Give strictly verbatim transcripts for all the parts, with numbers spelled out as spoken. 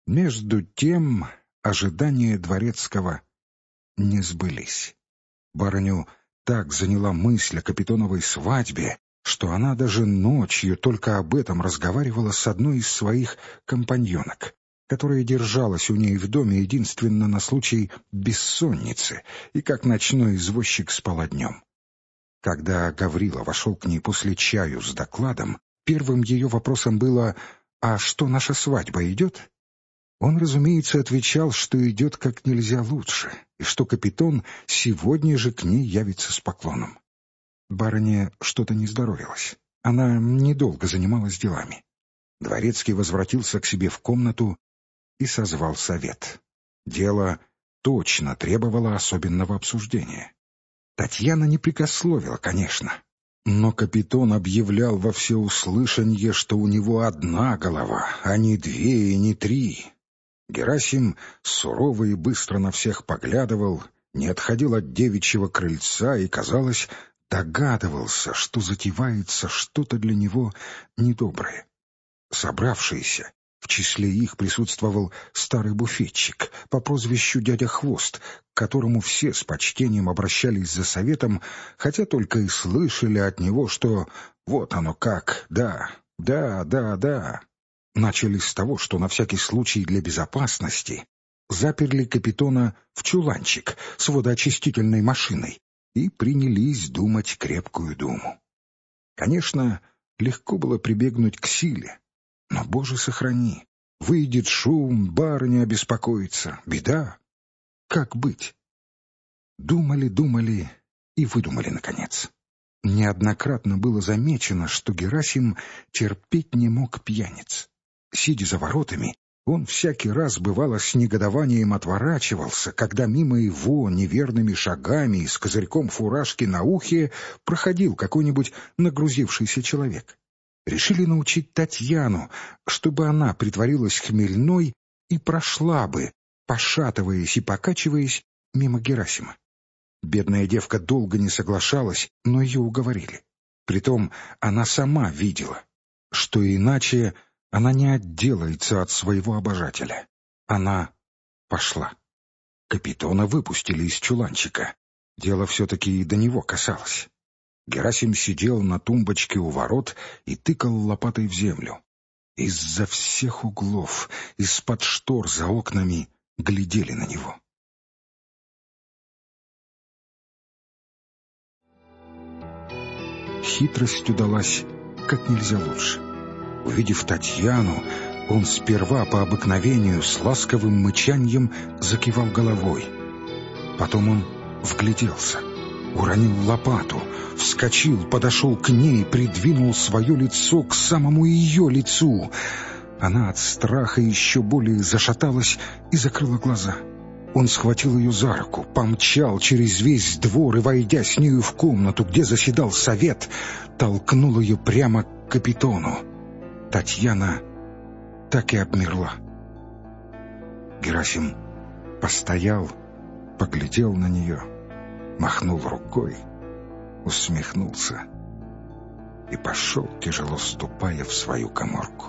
Между тем ожидания дворецкого не сбылись. Барыню так заняла мысль о Капитоновой свадьбе, что она даже ночью только об этом разговаривала с одной из своих компаньонок, которая держалась у ней в доме единственно на случай бессонницы и как ночной извозчик спала днем. Когда Гаврила вошел к ней после чаю с докладом, первым ее вопросом было: «А что, наша свадьба идет?» Он, разумеется, отвечал, что идет как нельзя лучше, и что Капитон сегодня же к ней явится с поклоном. Барыне что-то не здоровилось. Она недолго занималась делами. Дворецкий возвратился к себе в комнату и созвал совет. Дело точно требовало особенного обсуждения. Татьяна не прекословила, конечно, но Капитон объявлял во всеуслышанье, что у него одна голова, а не две и не три. Герасим сурово и быстро на всех поглядывал, не отходил от девичьего крыльца и, казалось, догадывался, что затевается что-то для него недоброе. Собравшиеся, в числе их присутствовал старый буфетчик по прозвищу дядя Хвост, к которому все с почтением обращались за советом, хотя только и слышали от него, что «вот оно как, да, да, да, да». Начали с того, что на всякий случай для безопасности заперли Капитона в чуланчик с водоочистительной машиной и принялись думать крепкую думу. Конечно, легко было прибегнуть к силе, но, Боже, сохрани, выйдет шум, барыня обеспокоится, беда. Как быть? Думали, думали и выдумали, наконец. Неоднократно было замечено, что Герасим терпеть не мог пьяниц. Сидя за воротами, он всякий раз, бывало, с негодованием отворачивался, когда мимо его неверными шагами и с козырьком фуражки на ухе проходил какой-нибудь нагрузившийся человек. Решили научить Татьяну, чтобы она притворилась хмельной и прошла бы, пошатываясь и покачиваясь, мимо Герасима. Бедная девка долго не соглашалась, но ее уговорили. Притом она сама видела, что иначе она не отделается от своего обожателя. Она пошла. Капитона выпустили из чуланчика. Дело все-таки и до него касалось. Герасим сидел на тумбочке у ворот и тыкал лопатой в землю. Из-за всех углов, из-под штор за окнами глядели на него. Хитрость удалась как нельзя лучше. Увидев Татьяну, он сперва по обыкновению с ласковым мычаньем закивал головой. Потом он вгляделся, уронил лопату, вскочил, подошел к ней, придвинул свое лицо к самому ее лицу. Она от страха еще более зашаталась и закрыла глаза. Он схватил ее за руку, помчал через весь двор и, войдя с нею в комнату, где заседал совет, толкнул ее прямо к Капитону. Татьяна так и обмерла. Герасим постоял, поглядел на нее, махнул рукой, усмехнулся и пошел, тяжело ступая, в свою каморку.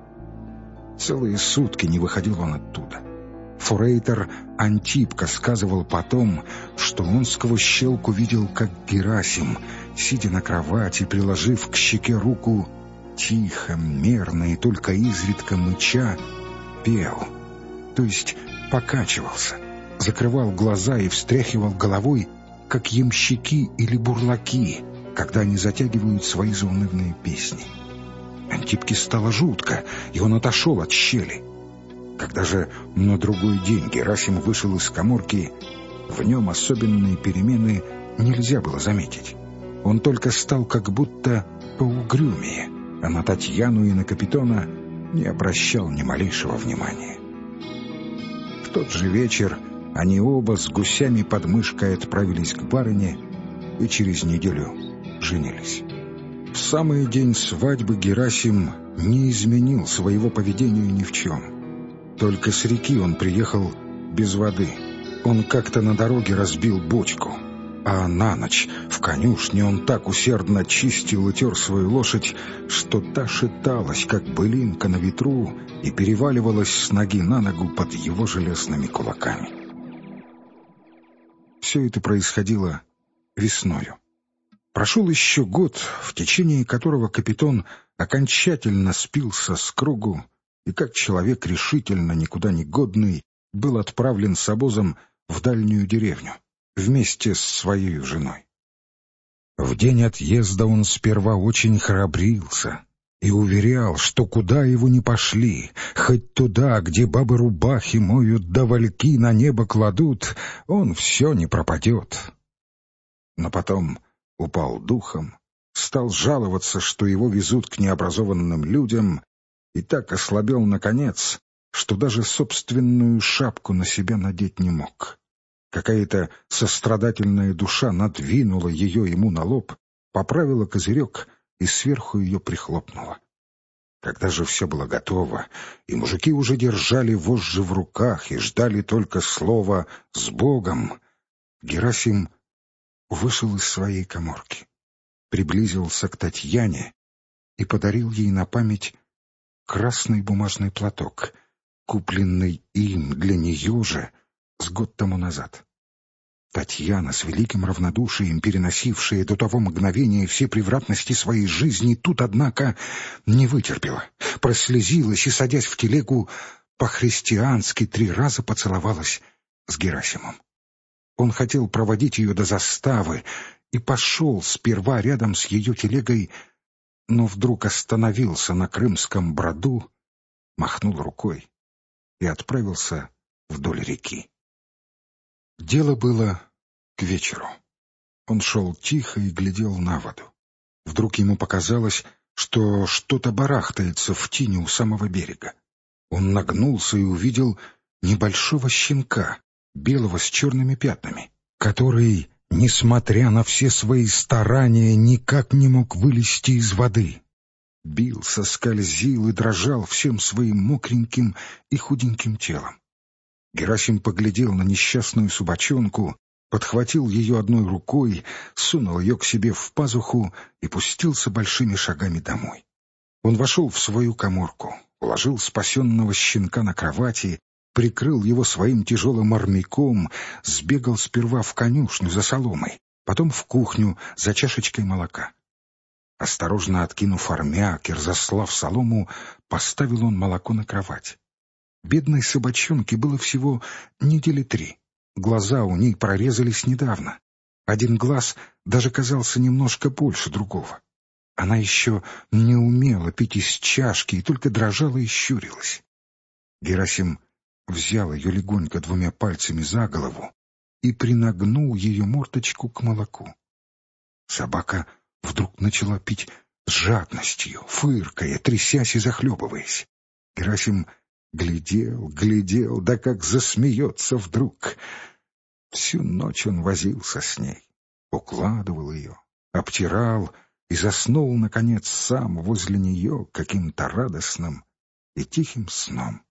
Целые сутки не выходил он оттуда. Форейтор Антипка сказывал потом, что он сквозь щелку видел, как Герасим, сидя на кровати, приложив к щеке руку, тихо, мерно и только изредка мыча, пел, то есть покачивался, закрывал глаза и встряхивал головой, как ямщики или бурлаки, когда они затягивают свои заунывные песни. Антипке стало жутко, и он отошел от щели. Когда же на другой день Герасим вышел из каморки, в нем особенные перемены нельзя было заметить. Он только стал как будто поугрюмее, а на Татьяну и на Капитона не обращал ни малейшего внимания. В тот же вечер они оба с гусями под мышкой отправились к барыне и через неделю женились. В самый день свадьбы Герасим не изменил своего поведения ни в чем. Только с реки он приехал без воды. Он как-то на дороге разбил бочку. А на ночь в конюшне он так усердно чистил и тер свою лошадь, что та шаталась, как былинка на ветру, и переваливалась с ноги на ногу под его железными кулаками. Все это происходило весною. Прошел еще год, в течение которого капитан окончательно спился с кругу и, как человек решительно никуда не годный, был отправлен с обозом в дальнюю деревню вместе с своей женой. В день отъезда он сперва очень храбрился и уверял, что куда его ни пошли, хоть туда, где бабы рубахи моют да вальки на небо кладут, он все не пропадет. Но потом упал духом, стал жаловаться, что его везут к необразованным людям, и так ослабел наконец, что даже собственную шапку на себя надеть не мог. Какая-то сострадательная душа надвинула ее ему на лоб, поправила козырек и сверху ее прихлопнула. Когда же все было готово, и мужики уже держали вожжи в руках и ждали только слова «с Богом», Герасим вышел из своей каморки, приблизился к Татьяне и подарил ей на память красный бумажный платок, купленный им для нее же с год тому назад. Татьяна, с великим равнодушием переносившая до того мгновения все превратности своей жизни, тут, однако, не вытерпела, прослезилась и, садясь в телегу, по-христиански три раза поцеловалась с Герасимом. Он хотел проводить ее до заставы и пошел сперва рядом с ее телегой, но вдруг остановился на Крымском броду, махнул рукой и отправился вдоль реки. Дело было к вечеру. Он шел тихо и глядел на воду. Вдруг ему показалось, что что-то барахтается в тине у самого берега. Он нагнулся и увидел небольшого щенка, белого с черными пятнами, который, несмотря на все свои старания, никак не мог вылезти из воды. Бился, скользил и дрожал всем своим мокреньким и худеньким телом. Герасим поглядел на несчастную собачонку, подхватил ее одной рукой, сунул ее к себе в пазуху и пустился большими шагами домой. Он вошел в свою каморку, уложил спасенного щенка на кровати, прикрыл его своим тяжелым армяком, сбегал сперва в конюшню за соломой, потом в кухню за чашечкой молока. Осторожно откинув армяк и разослав солому, поставил он молоко на кровать. Бедной собачонке было всего недели три. Глаза у ней прорезались недавно. Один глаз даже казался немножко больше другого. Она еще не умела пить из чашки и только дрожала и щурилась. Герасим взял ее легонько двумя пальцами за голову и принагнул ее мордочку к молоку. Собака вдруг начала пить с жадностью, фыркая, трясясь и захлебываясь. Герасим глядел, глядел, да как засмеется вдруг. Всю ночь он возился с ней, укладывал ее, обтирал и заснул, наконец, сам возле нее каким-то радостным и тихим сном.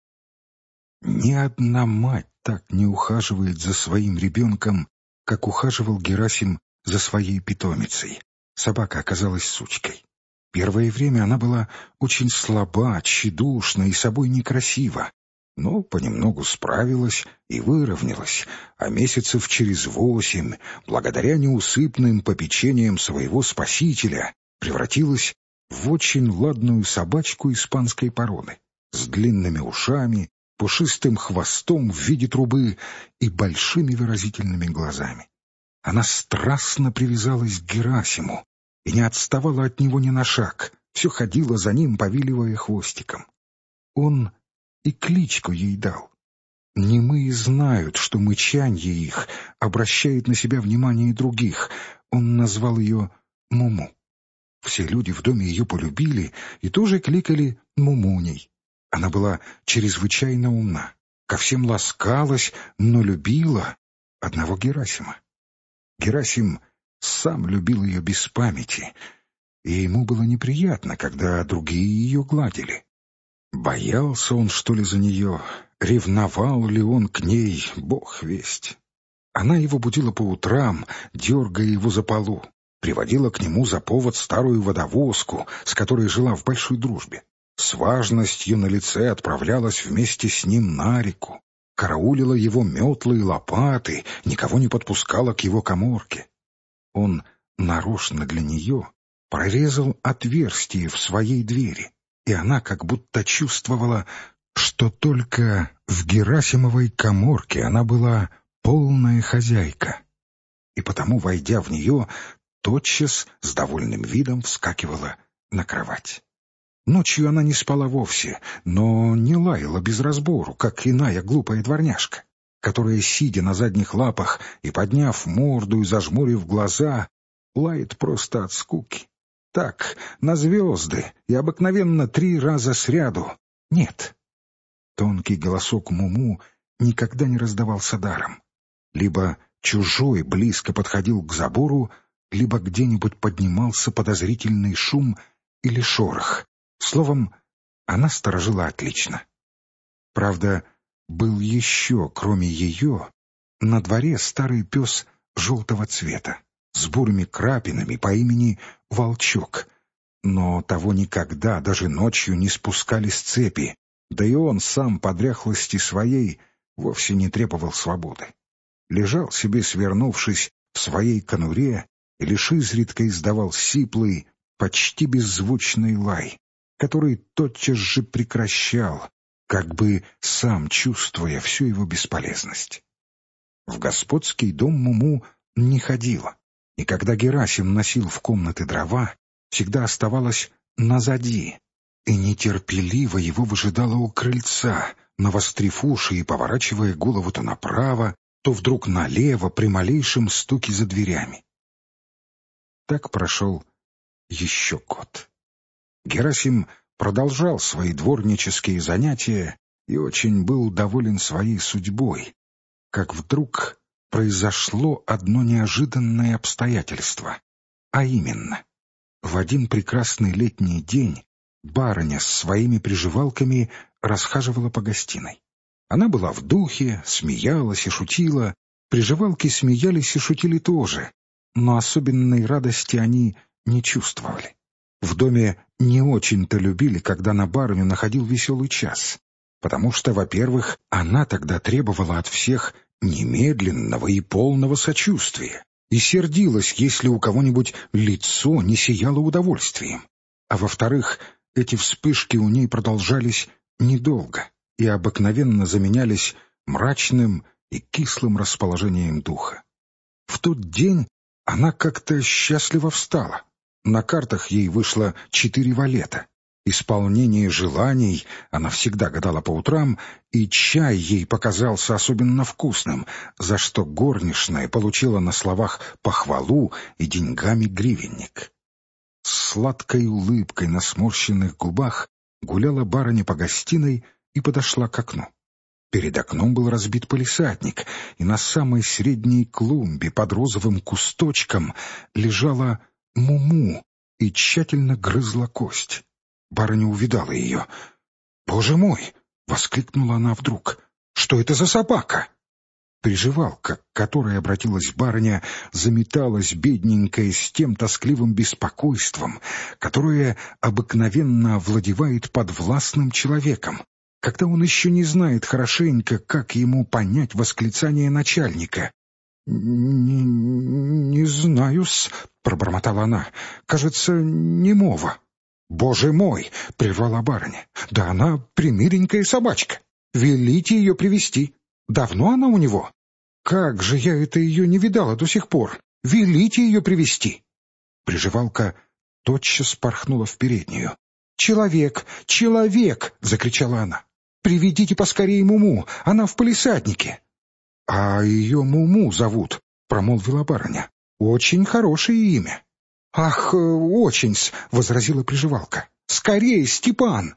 Ни одна мать так не ухаживает за своим ребенком, как ухаживал Герасим за своей питомицей. Собака оказалась сучкой. Первое время она была очень слаба, тщедушна и собой некрасива, но понемногу справилась и выровнялась, а месяцев через восемь, благодаря неусыпным попечениям своего спасителя, превратилась в очень ладную собачку испанской породы, с длинными ушами, пушистым хвостом в виде трубы и большими выразительными глазами. Она страстно привязалась к Герасиму и не отставала от него ни на шаг, все ходила за ним, повиливая хвостиком. Он и кличку ей дал. Немые знают, что мычанье их обращает на себя внимание других. Он назвал ее Муму. Все люди в доме ее полюбили и тоже кликали Мумуней. Она была чрезвычайно умна, ко всем ласкалась, но любила одного Герасима. Герасим сам любил ее без памяти, и ему было неприятно, когда другие ее гладили. Боялся он, что ли, за нее, ревновал ли он к ней, бог весть. Она его будила по утрам, дергая его за полу, приводила к нему за повод старую водовозку, с которой жила в большой дружбе. С важностью на лице отправлялась вместе с ним на реку, караулила его метлы и лопаты, никого не подпускала к его каморке. Он нарочно для нее прорезал отверстие в своей двери, и она как будто чувствовала, что только в Герасимовой каморке она была полная хозяйка, и потому, войдя в нее, тотчас с довольным видом вскакивала на кровать. Ночью она не спала вовсе, но не лаяла без разбору, как иная глупая дворняжка, которая, сидя на задних лапах и подняв морду и зажмурив глаза, лает просто от скуки. Так, на звезды, и обыкновенно три раза сряду. Нет. Тонкий голосок Муму никогда не раздавался даром. Либо чужой близко подходил к забору, либо где-нибудь поднимался подозрительный шум или шорох. Словом, она сторожила отлично. Правда, был еще, кроме ее, на дворе старый пес желтого цвета, с бурыми крапинами по имени Волчок, но того никогда, даже ночью, не спускали с цепи, да и он сам по дряхлости своей вовсе не требовал свободы. Лежал себе, свернувшись в своей конуре, и лишь изредка издавал сиплый, почти беззвучный лай, который тотчас же прекращал, как бы сам чувствуя всю его бесполезность. В господский дом Муму не ходила, и когда Герасим носил в комнаты дрова, всегда оставалась назади, и нетерпеливо его выжидала у крыльца, навострив уши и поворачивая голову то направо, то вдруг налево при малейшем стуке за дверями. Так прошел еще год. Герасим продолжал свои дворнические занятия и очень был доволен своей судьбой, как вдруг произошло одно неожиданное обстоятельство, а именно, в один прекрасный летний день барыня с своими приживалками расхаживала по гостиной. Она была в духе, смеялась и шутила, приживалки смеялись и шутили тоже, но особенной радости они не чувствовали. В доме не очень-то любили, когда на барыню находил веселый час, потому что, во-первых, она тогда требовала от всех немедленного и полного сочувствия и сердилась, если у кого-нибудь лицо не сияло удовольствием, а во-вторых, эти вспышки у ней продолжались недолго и обыкновенно заменялись мрачным и кислым расположением духа. В тот день она как-то счастливо встала. На картах ей вышло четыре валета. Исполнение желаний она всегда гадала по утрам, и чай ей показался особенно вкусным, за что горничная получила на словах похвалу и деньгами гривенник. С сладкой улыбкой на сморщенных губах гуляла барыня по гостиной и подошла к окну. Перед окном был разбит палисадник, и на самой средней клумбе под розовым кусточком лежала Муму и тщательно грызла кость. Барыня увидала ее. «Боже мой!» — воскликнула она вдруг. «Что это за собака?» Приживалка, к которой обратилась барыня, заметалась бедненькая с тем тоскливым беспокойством, которое обыкновенно овладевает подвластным человеком, когда он еще не знает хорошенько, как ему понять восклицание начальника. «Не, не знаю-с», — пробормотала она, — «кажется, немого». «Боже мой!» — прервала барыня. «Да она примиленькая собачка. Велите ее привести. Давно она у него? Как же я это ее не видала до сих пор? Велите ее привести». Приживалка тотчас порхнула в переднюю. «Человек! Человек!» — закричала она. «Приведите поскорее Муму, она в палисаднике». «А ее Муму зовут», — промолвила барыня. «Очень хорошее имя». «Ах, очень-с», — возразила приживалка. «Скорее, Степан!»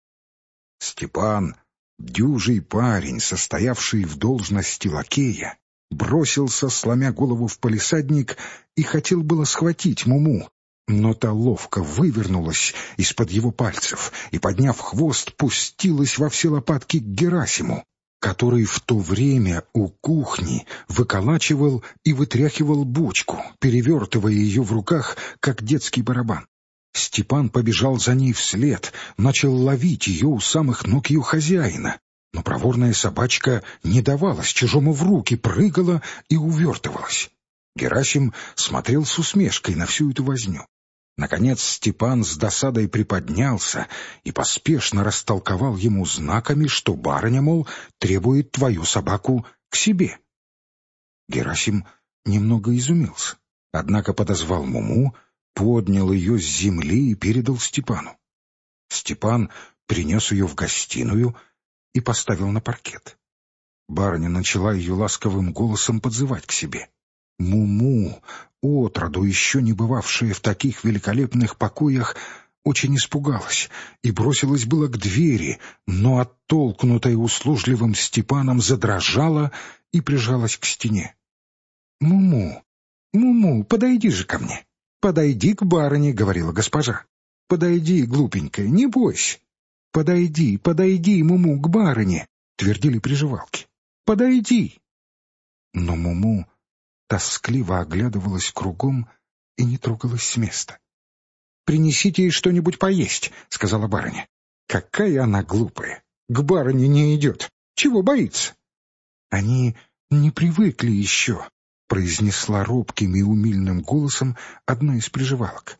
Степан, дюжий парень, состоявший в должности лакея, бросился, сломя голову в палисадник, и хотел было схватить Муму, но та ловко вывернулась из-под его пальцев и, подняв хвост, пустилась во все лопатки к Герасиму. который в то время у кухни выколачивал и вытряхивал бочку, перевертывая ее в руках, как детский барабан. Степан побежал за ней вслед, начал ловить ее у самых ног ее хозяина, но проворная собачка не давалась чужому в руки, прыгала и увертывалась. Герасим смотрел с усмешкой на всю эту возню. Наконец Степан с досадой приподнялся и поспешно растолковал ему знаками, что барыня, мол, требует твою собаку к себе. Герасим немного изумился, однако подозвал Муму, поднял ее с земли и передал Степану. Степан принес ее в гостиную и поставил на паркет. Барыня начала ее ласковым голосом подзывать к себе. Муму, отроду еще не бывавшая в таких великолепных покоях, очень испугалась и бросилась было к двери, но, оттолкнутая услужливым Степаном, задрожала и прижалась к стене. — Муму, Муму, подойди же ко мне. — Подойди к барыне, — говорила госпожа. — Подойди, глупенькая, не бойся. — Подойди, подойди, Муму, к барыне, — твердили приживалки. — Подойди. Но Муму тоскливо оглядывалась кругом и не трогалась с места. — Принесите ей что-нибудь поесть, — сказала барыня. — Какая она глупая! К барыне не идет. Чего боится? — Они не привыкли еще, — произнесла робким и умильным голосом одна из приживалок.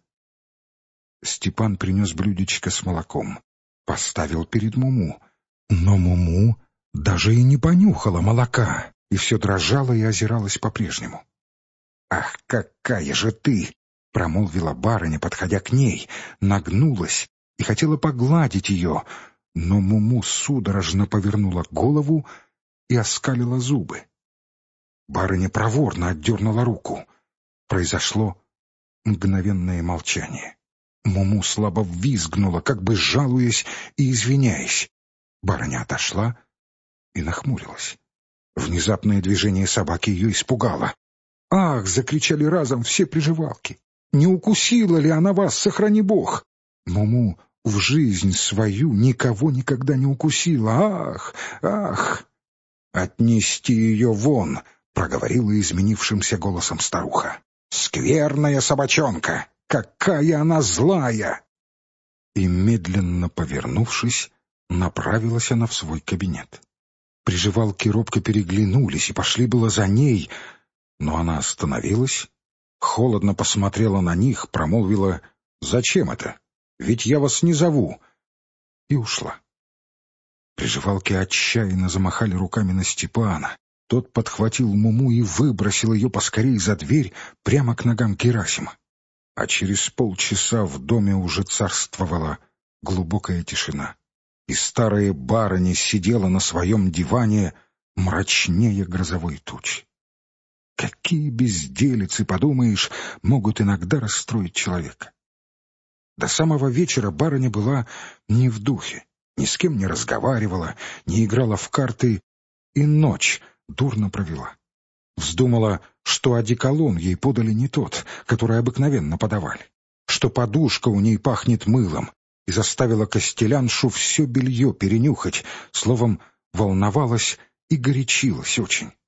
Степан принес блюдечко с молоком, поставил перед Муму, но Муму даже и не понюхала молока и все дрожала и озиралась по-прежнему. — Ах, какая же ты! — промолвила барыня, подходя к ней, нагнулась и хотела погладить ее, но Муму судорожно повернула голову и оскалила зубы. Барыня проворно отдернула руку. Произошло мгновенное молчание. Муму слабо взвизгнула, как бы жалуясь и извиняясь. Барыня отошла и нахмурилась. Внезапное движение собаки ее испугало. «Ах!» — закричали разом все приживалки. «Не укусила ли она вас, сохрани Бог?» Муму в жизнь свою никого никогда не укусила. «Ах! Ах!» «Отнести ее вон!» — проговорила изменившимся голосом старуха. «Скверная собачонка! Какая она злая!» И, медленно повернувшись, направилась она в свой кабинет. Приживалки робко переглянулись и пошли было за ней, но она остановилась, холодно посмотрела на них, промолвила: «Зачем это? Ведь я вас не зову!» и ушла. Приживалки отчаянно замахали руками на Степана. Тот подхватил Муму и выбросил ее поскорей за дверь прямо к ногам Герасима. А через полчаса в доме уже царствовала глубокая тишина, и старая барыня сидела на своем диване мрачнее грозовой тучи. Какие безделицы, подумаешь, могут иногда расстроить человека. До самого вечера барыня была не в духе, ни с кем не разговаривала, не играла в карты и ночь дурно провела. Вздумала, что одеколон ей подали не тот, который обыкновенно подавали, что подушка у ней пахнет мылом, и заставила костеляншу все белье перенюхать, словом, волновалась и горячилась очень.